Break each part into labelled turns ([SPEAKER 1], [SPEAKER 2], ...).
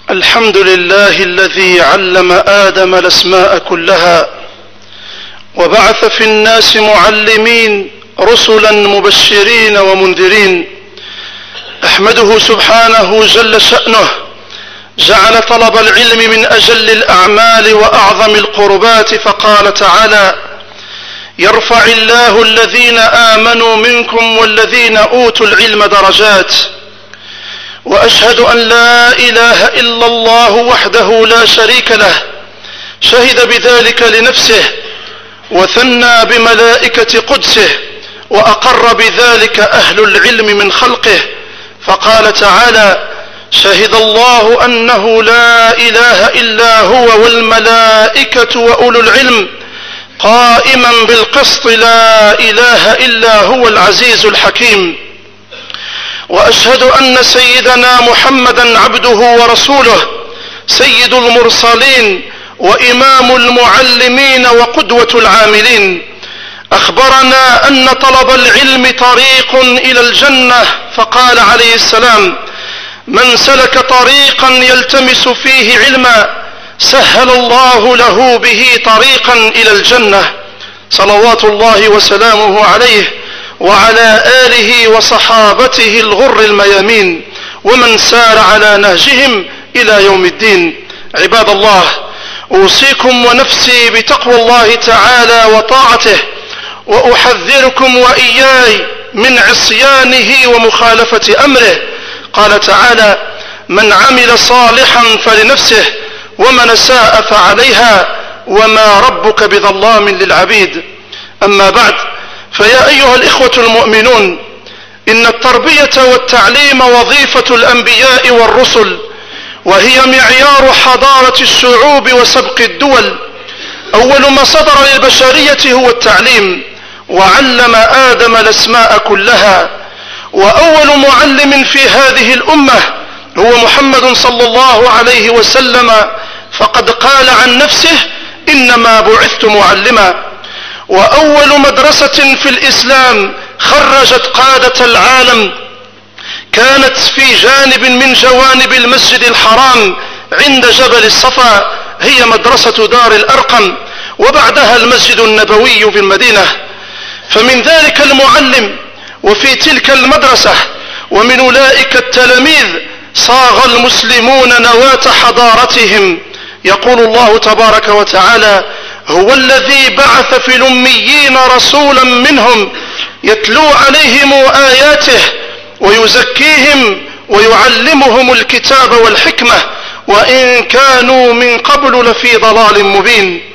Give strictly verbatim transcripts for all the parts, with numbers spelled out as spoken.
[SPEAKER 1] الحمد لله الذي علم آدم الأسماء كلها وبعث في الناس معلمين رسلا مبشرين ومنذرين. أحمده سبحانه جل شأنه، جعل طلب العلم من أجل الأعمال وأعظم القربات، فقال تعالى: يرفع الله الذين آمنوا منكم والذين أوتوا العلم درجات. وأشهد أن لا إله إلا الله وحده لا شريك له، شهد بذلك لنفسه وثنى بملائكة قدسه، وأقر بذلك أهل العلم من خلقه، فقال تعالى: شهد الله أنه لا إله إلا هو والملائكة وأولو العلم قائما بالقسط لا إله إلا هو العزيز الحكيم. وأشهد أن سيدنا محمدا عبده ورسوله، سيد المرسلين وإمام المعلمين وقدوة العاملين. أخبرنا أن طلب العلم طريق إلى الجنة، فقال عليه السلام: من سلك طريقا يلتمس فيه علما سهل الله له به طريقا إلى الجنة. صلوات الله وسلامه عليه وعلى آله وصحابته الغر الميامين ومن سار على نهجهم إلى يوم الدين. عباد الله، أوصيكم ونفسي بتقوى الله تعالى وطاعته، وأحذركم وإياي من عصيانه ومخالفة أمره. قال تعالى: من عمل صالحا فلنفسه ومن ساء فعليها وما ربك بظلام للعبيد. أما بعد، فيا أيها الإخوة المؤمنون، إن التربية والتعليم وظيفة الأنبياء والرسل، وهي معيار حضارة الشعوب وسبق الدول. أول ما صدر للبشرية هو التعليم، وعلم آدم الأسماء كلها. وأول معلم في هذه الأمة هو محمد صلى الله عليه وسلم، فقد قال عن نفسه: إنما بعثت معلما. وأول مدرسة في الإسلام خرجت قادة العالم كانت في جانب من جوانب المسجد الحرام عند جبل الصفا، هي مدرسة دار الأرقم، وبعدها المسجد النبوي في المدينة. فمن ذلك المعلم وفي تلك المدرسة ومن أولئك التلاميذ صاغ المسلمون نواة حضارتهم. يقول الله تبارك وتعالى: هو الذي بعث في الأميين رسولا منهم يتلو عليهم آياته ويزكيهم ويعلمهم الكتاب والحكمة وإن كانوا من قبل لفي ضلال مبين.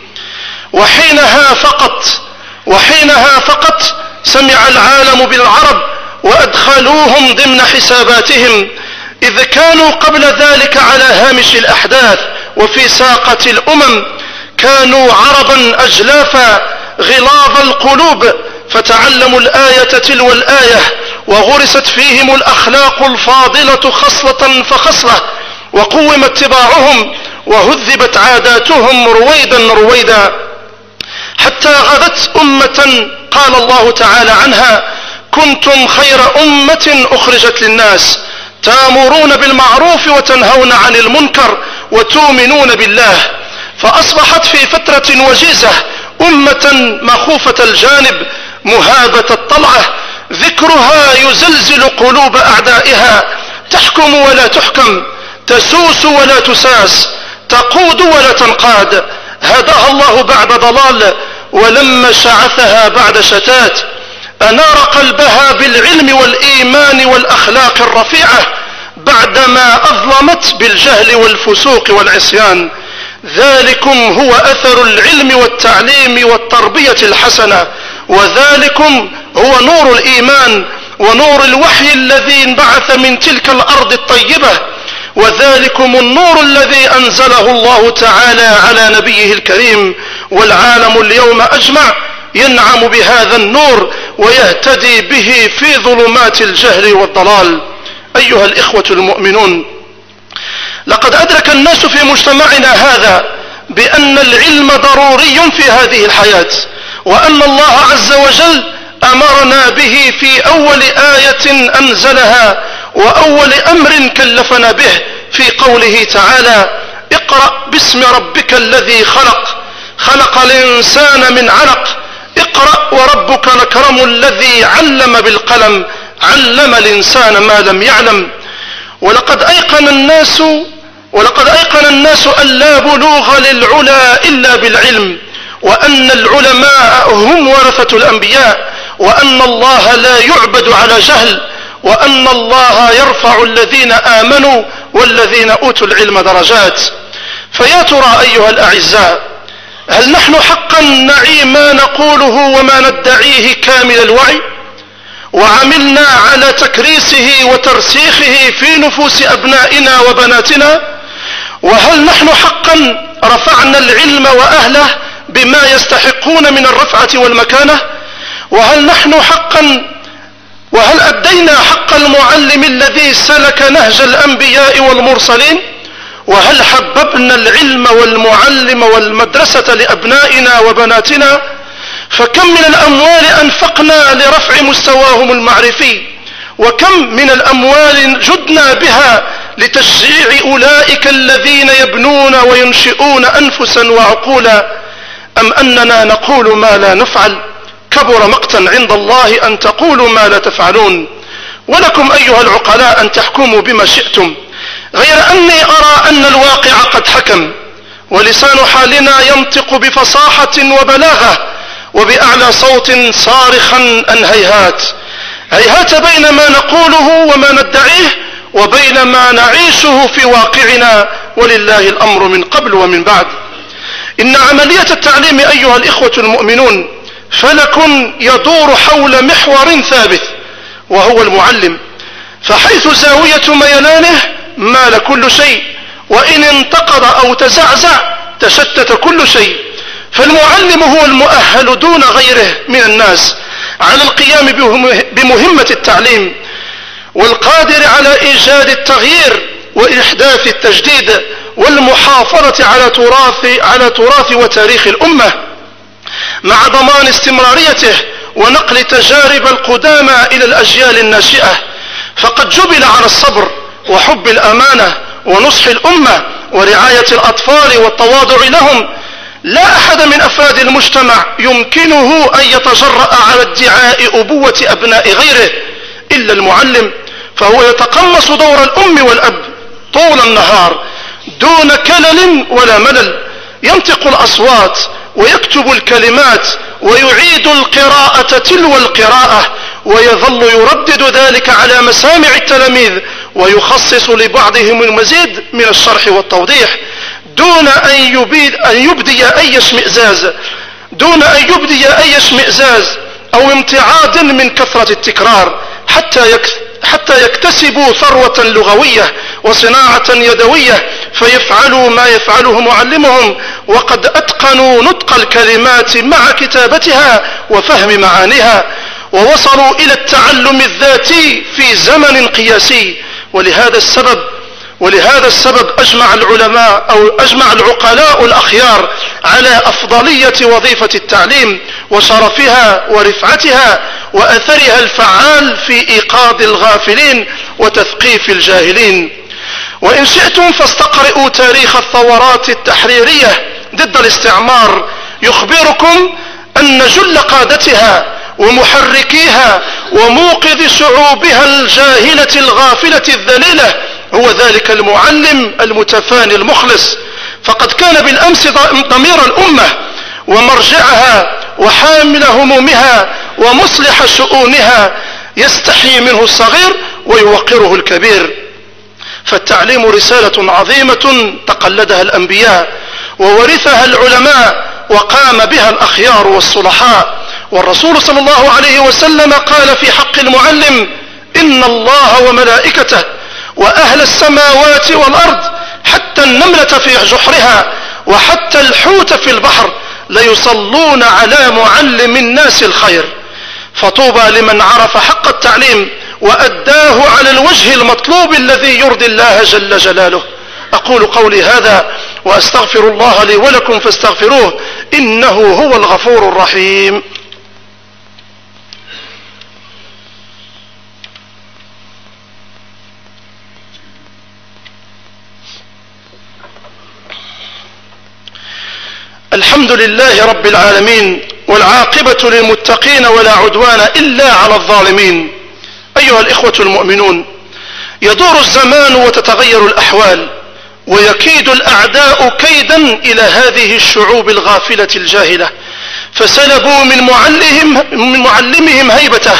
[SPEAKER 1] وحينها فقط وحينها فقط سمع العالم بالعرب وأدخلوهم ضمن حساباتهم، إذ كانوا قبل ذلك على هامش الأحداث وفي ساقة الأمم. كانوا عربا أجلافا غلاظ القلوب، فتعلموا الآية تلو الآية، وغرست فيهم الأخلاق الفاضلة خصلة فخصلة، وقوم اتباعهم وهذبت عاداتهم رويدا رويدا، حتى غدت أمة قال الله تعالى عنها: كنتم خير أمة أخرجت للناس تأمرون بالمعروف وتنهون عن المنكر وتؤمنون بالله. فأصبحت في فترة وجيزة أمة مخوفة الجانب مهابة الطلعة، ذكرها يزلزل قلوب أعدائها، تحكم ولا تحكم، تسوس ولا تساس، تقود ولا تنقاد. هداها الله بعد ضلال، ولما شعثها بعد شتات أنار قلبها بالعلم والإيمان والأخلاق الرفيعة بعدما أظلمت بالجهل والفسوق والعصيان. ذلكم هو أثر العلم والتعليم والتربية الحسنة، وذلكم هو نور الإيمان ونور الوحي الذي انبعث من تلك الأرض الطيبة، وذلكم النور الذي أنزله الله تعالى على نبيه الكريم. والعالم اليوم أجمع ينعم بهذا النور ويهتدي به في ظلمات الجهل والضلال. أيها الإخوة المؤمنون، لقد أدرك الناس في مجتمعنا هذا بأن العلم ضروري في هذه الحياة، وأن الله عز وجل أمرنا به في أول آية أنزلها وأول أمر كلفنا به في قوله تعالى: اقرأ باسم ربك الذي خلق خلق الإنسان من علق اقرأ وربك الأكرم الذي علم بالقلم علم الإنسان ما لم يعلم. ولقد أيقن الناس ولقد أيقن الناس أن لا بلوغ للعلا إلا بالعلم، وأن العلماء هم ورثة الأنبياء، وأن الله لا يعبد على جهل، وأن الله يرفع الذين آمنوا والذين أوتوا العلم درجات. فيا ترى أيها الأعزاء، هل نحن حقا نعي ما نقوله وما ندعيه كامل الوعي، وعملنا على تكريسه وترسيخه في نفوس أبنائنا وبناتنا؟ وهل نحن حقا رفعنا العلم وأهله بما يستحقون من الرفعة والمكانة؟ وهل نحن حقا وهل أدينا حق المعلم الذي سلك نهج الأنبياء والمرسلين؟ وهل حببنا العلم والمعلم والمدرسة لأبنائنا وبناتنا؟ فكم من الأموال أنفقنا لرفع مستواهم المعرفي، وكم من الأموال جدنا بها لتشجيع أولئك الذين يبنون وينشئون أنفسا وعقولا، أم أننا نقول ما لا نفعل؟ كبر مقتا عند الله أن تقولوا ما لا تفعلون. ولكم أيها العقلاء أن تحكموا بما شئتم، غير أني أرى أن الواقع قد حكم، ولسان حالنا ينطق بفصاحة وبلاغة وبأعلى صوت صارخا أن هيهات هيهات بين ما نقوله وما ندعيه وبين ما نعيشه في واقعنا، ولله الأمر من قبل ومن بعد. إن عملية التعليم أيها الإخوة المؤمنون فلك يدور حول محور ثابت، وهو المعلم، فحيث زاوية ميلانه مال كل شيء، وإن انتقض أو تزعزع تشتت كل شيء. فالمعلم هو المؤهل دون غيره من الناس على القيام بمهمة التعليم، والقادر على إيجاد التغيير وإحداث التجديد والمحافظة على تراث على تراث وتاريخ الأمة، مع ضمان استمراريته ونقل تجارب القدامى إلى الأجيال الناشئة. فقد جبل على الصبر وحب الأمانة ونصح الأمة ورعاية الأطفال والتواضع لهم. لا أحد من أفراد المجتمع يمكنه أن يتجرأ على ادعاء أبوة أبناء غيره إلا المعلم، فهو يتقمص دور الأم والأب طول النهار دون كلل ولا ملل، ينطق الأصوات ويكتب الكلمات ويعيد القراءة تلو القراءة، ويظل يردد ذلك على مسامع التلاميذ، ويخصص لبعضهم المزيد من الشرح والتوضيح دون أن يبيد أن يبدي أي اشمئزاز دون أن يبدي أي اشمئزاز أو امتعاض من كثرة التكرار، حتى يكثر حتى يكتسبوا ثروة لغوية وصناعة يدوية فيفعلوا ما يفعله معلمهم، وقد أتقنوا نطق الكلمات مع كتابتها وفهم معانيها، ووصلوا إلى التعلم الذاتي في زمن قياسي. ولهذا السبب ولهذا السبب أجمع العلماء أو أجمع العقلاء الأخيار على أفضلية وظيفة التعليم وشرفها ورفعتها وأثرها الفعال في إيقاظ الغافلين وتثقيف الجاهلين. وإن شئتم فاستقرئوا تاريخ الثورات التحريرية ضد الاستعمار، يخبركم أن جل قادتها ومحركيها وموقظ شعوبها الجاهلة الغافلة الذليلة هو ذلك المعلم المتفاني المخلص. فقد كان بالأمس ضمير الأمة ومرجعها وحامل همومها ومصلح شؤونها، يستحي منه الصغير ويوقره الكبير. فالتعليم رسالة عظيمة تقلدها الأنبياء وورثها العلماء وقام بها الأخيار والصلحاء. والرسول صلى الله عليه وسلم قال في حق المعلم: إن الله وملائكته وأهل السماوات والأرض حتى النملة في جحرها وحتى الحوت في البحر ليصلون على معلم الناس الخير. فطوبى لمن عرف حق التعليم وأداه على الوجه المطلوب الذي يرضي الله جل جلاله. أقول قولي هذا وأستغفر الله لي ولكم فاستغفروه إنه هو الغفور الرحيم. الحمد لله رب العالمين، والعاقبة للمتقين ولا عدوان إلا على الظالمين. أيها الإخوة المؤمنون، يدور الزمان وتتغير الأحوال، ويكيد الأعداء كيدا إلى هذه الشعوب الغافلة الجاهلة، فسلبوا من معلمهم, من معلمهم هيبته،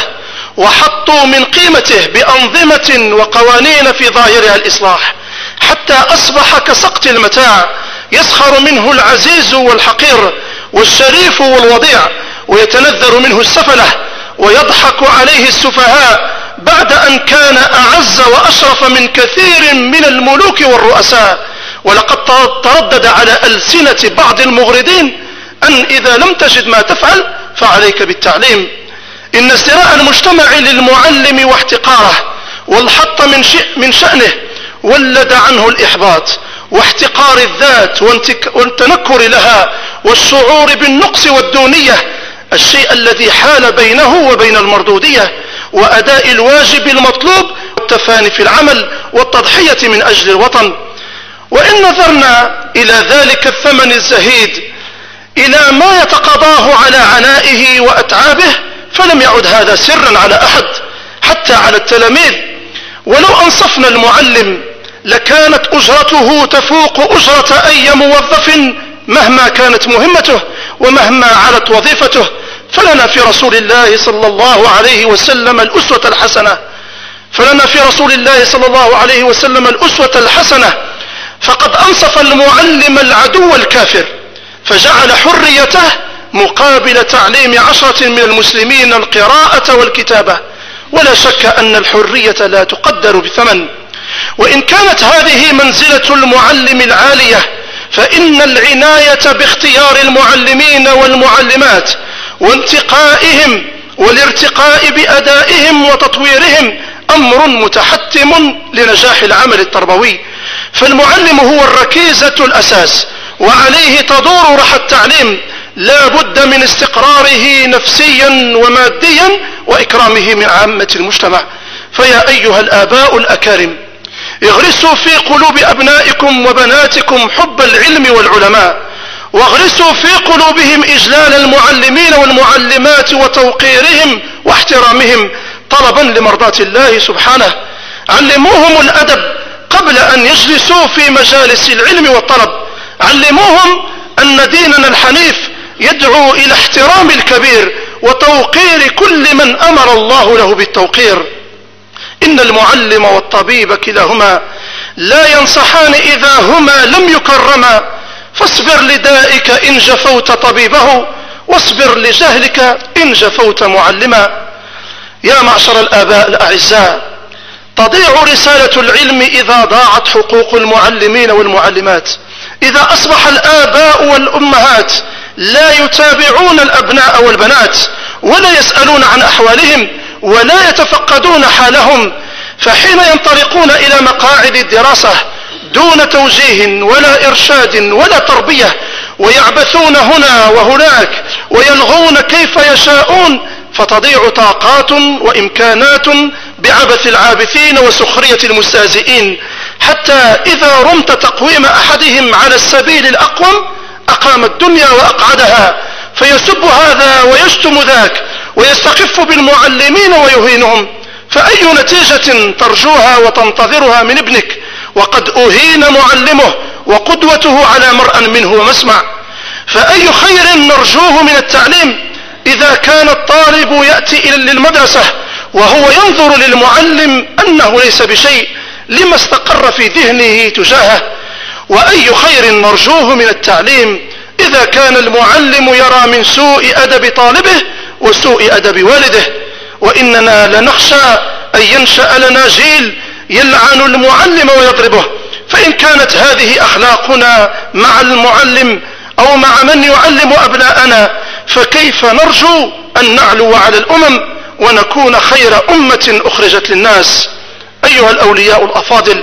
[SPEAKER 1] وحطوا من قيمته بأنظمة وقوانين في ظاهرها الإصلاح، حتى أصبح كسقط المتاع، يسخر منه العزيز والحقير والشريف والوضيع، ويتنذر منه السفلة، ويضحك عليه السفهاء، بعد أن كان أعز وأشرف من كثير من الملوك والرؤساء. ولقد تردد على ألسنة بعض المغردين أن إذا لم تجد ما تفعل فعليك بالتعليم. إن ازدراء المجتمع للمعلم واحتقاره والحط من, من شأنه ولد عنه الإحباط واحتقار الذات والتنكر لها والشعور بالنقص والدونية، الشيء الذي حال بينه وبين المردودية وأداء الواجب المطلوب والتفاني في العمل والتضحية من أجل الوطن. وإن نظرنا إلى ذلك الثمن الزهيد، إلى ما يتقاضاه على عنائه وأتعابه، فلم يعد هذا سرا على أحد حتى على التلاميذ. ولو أنصفنا المعلم لكانت أجرته تفوق أجرة أي موظف مهما كانت مهمته ومهما علت وظيفته. فلنا في رسول الله صلى الله عليه وسلم الأسوة الحسنة فلنا في رسول الله صلى الله عليه وسلم الأسوة الحسنة فقد أنصف المعلم العدو الكافر، فجعل حريته مقابل تعليم عشرة من المسلمين القراءة والكتابة. ولا شك أن الحرية لا تقدر بثمن. وإن كانت هذه منزلة المعلم العالية، فإن العناية باختيار المعلمين والمعلمات وانتقائهم والارتقاء بأدائهم وتطويرهم أمر متحتم لنجاح العمل التربوي. فالمعلم هو الركيزة الأساس، وعليه تدور رحى التعليم، لا بد من استقراره نفسيا وماديا وإكرامه من عامة المجتمع. فيا أيها الآباء الأكارم، اغرسوا في قلوب أبنائكم وبناتكم حب العلم والعلماء، واغرسوا في قلوبهم إجلال المعلمين والمعلمات وتوقيرهم واحترامهم طلبا لمرضاة الله سبحانه. علموهم الأدب قبل أن يجلسوا في مجالس العلم والطلب. علموهم أن ديننا الحنيف يدعو إلى احترام الكبير وتوقير كل من أمر الله له بالتوقير. إن المعلم والطبيب كلاهما لا ينصحان إذا هما لم يكرما، فاصبر لدائك إن جفوت طبيبه، واصبر لجهلك إن جفوت معلما. يا معشر الآباء الأعزاء، تضيع رسالة العلم إذا ضاعت حقوق المعلمين والمعلمات، إذا أصبح الآباء والأمهات لا يتابعون الأبناء والبنات ولا يسألون عن أحوالهم ولا يتفقدون حالهم، فحين ينطلقون إلى مقاعد الدراسة دون توجيه ولا إرشاد ولا تربية، ويعبثون هنا وهناك ويلغون كيف يشاءون، فتضيع طاقات وإمكانات بعبث العابثين وسخرية المستهزئين، حتى إذا رمت تقويم أحدهم على السبيل الأقوم أقام الدنيا وأقعدها، فيسب هذا ويشتم ذاك ويستخف بالمعلمين ويهينهم. فأي نتيجة ترجوها وتنتظرها من ابنك وقد أهين معلمه وقدوته على مرأى منه ومسمع؟ فأي خير نرجوه من التعليم إذا كان الطالب يأتي إلى المدرسة وهو ينظر للمعلم أنه ليس بشيء لما استقر في ذهنه تجاهه؟ وأي خير نرجوه من التعليم إذا كان المعلم يرى من سوء أدب طالبه وسوء أدب والده؟ وإننا لنخشى أن ينشأ لنا جيل يلعن المعلم ويضربه. فإن كانت هذه أخلاقنا مع المعلم أو مع من يعلم أبناءنا، فكيف نرجو أن نعلو على الأمم ونكون خير أمة أخرجت للناس؟ أيها الأولياء الأفاضل،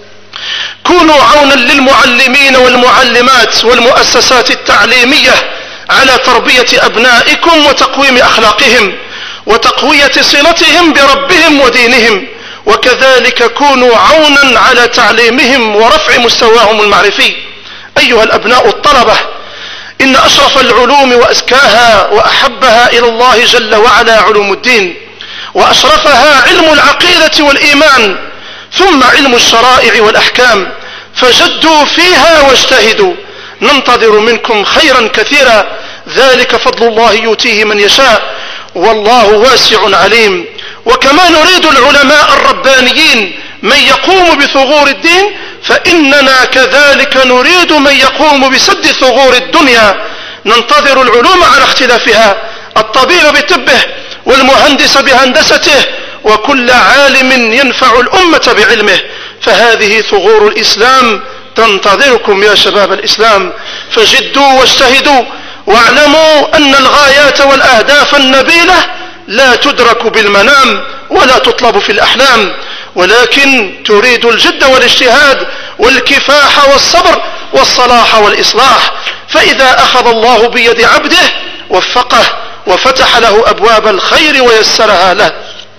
[SPEAKER 1] كونوا عونا للمعلمين والمعلمات والمؤسسات التعليمية على تربية أبنائكم وتقويم أخلاقهم وتقوية صلتهم بربهم ودينهم، وكذلك كونوا عونا على تعليمهم ورفع مستواهم المعرفي. أيها الأبناء الطلبة، إن أشرف العلوم وأزكاها وأحبها إلى الله جل وعلا علوم الدين، وأشرفها علم العقيدة والإيمان، ثم علم الشرائع والأحكام، فجدوا فيها واجتهدوا. ننتظر منكم خيرا كثيرا، ذلك فضل الله يؤتيه من يشاء، والله واسع عليم. وكما نريد العلماء الربانيين من يقوم بثغور الدين، فإننا كذلك نريد من يقوم بسد ثغور الدنيا. ننتظر العلوم على اختلافها، الطبيب بطبه والمهندس بهندسته، وكل عالم ينفع الأمة بعلمه. فهذه ثغور الإسلام تنتظركم يا شباب الإسلام، فجدوا واجتهدوا، واعلموا أن الغايات والأهداف النبيلة لا تدرك بالمنام ولا تطلب في الأحلام، ولكن تريد الجد والاجتهاد والكفاح والصبر والصلاح والإصلاح. فإذا أخذ الله بيد عبده وفقه وفتح له أبواب الخير ويسرها له.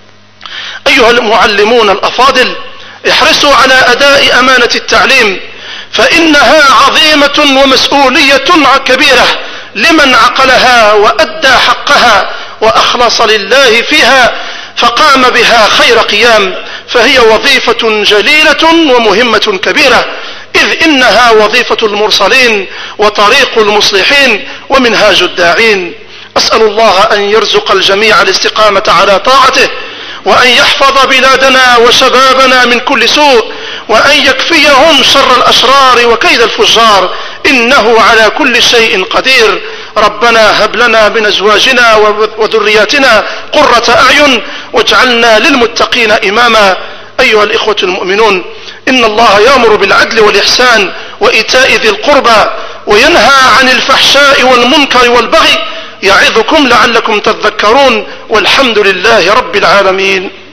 [SPEAKER 1] أيها المعلمون الأفاضل، احرصوا على أداء أمانة التعليم، فإنها عظيمة ومسؤولية كبيرة لمن عقلها وأدى حقها وأخلص لله فيها فقام بها خير قيام، فهي وظيفة جليلة ومهمة كبيرة، إذ إنها وظيفة المرسلين وطريق المصلحين ومنهاج الداعين. أسأل الله أن يرزق الجميع الاستقامة على طاعته، وأن يحفظ بلادنا وشبابنا من كل سوء، وأن يكفيهم شر الأشرار وكيد الفجار، إنه على كل شيء قدير. ربنا هب لنا من أزواجنا وذرياتنا قرة أعين واجعلنا للمتقين إماما. أيها الإخوة المؤمنون، إن الله يأمر بالعدل والإحسان وإيتاء ذي القربى، وينهى عن الفحشاء والمنكر والبغي، يعظكم لعلكم تذكرون، والحمد لله رب العالمين.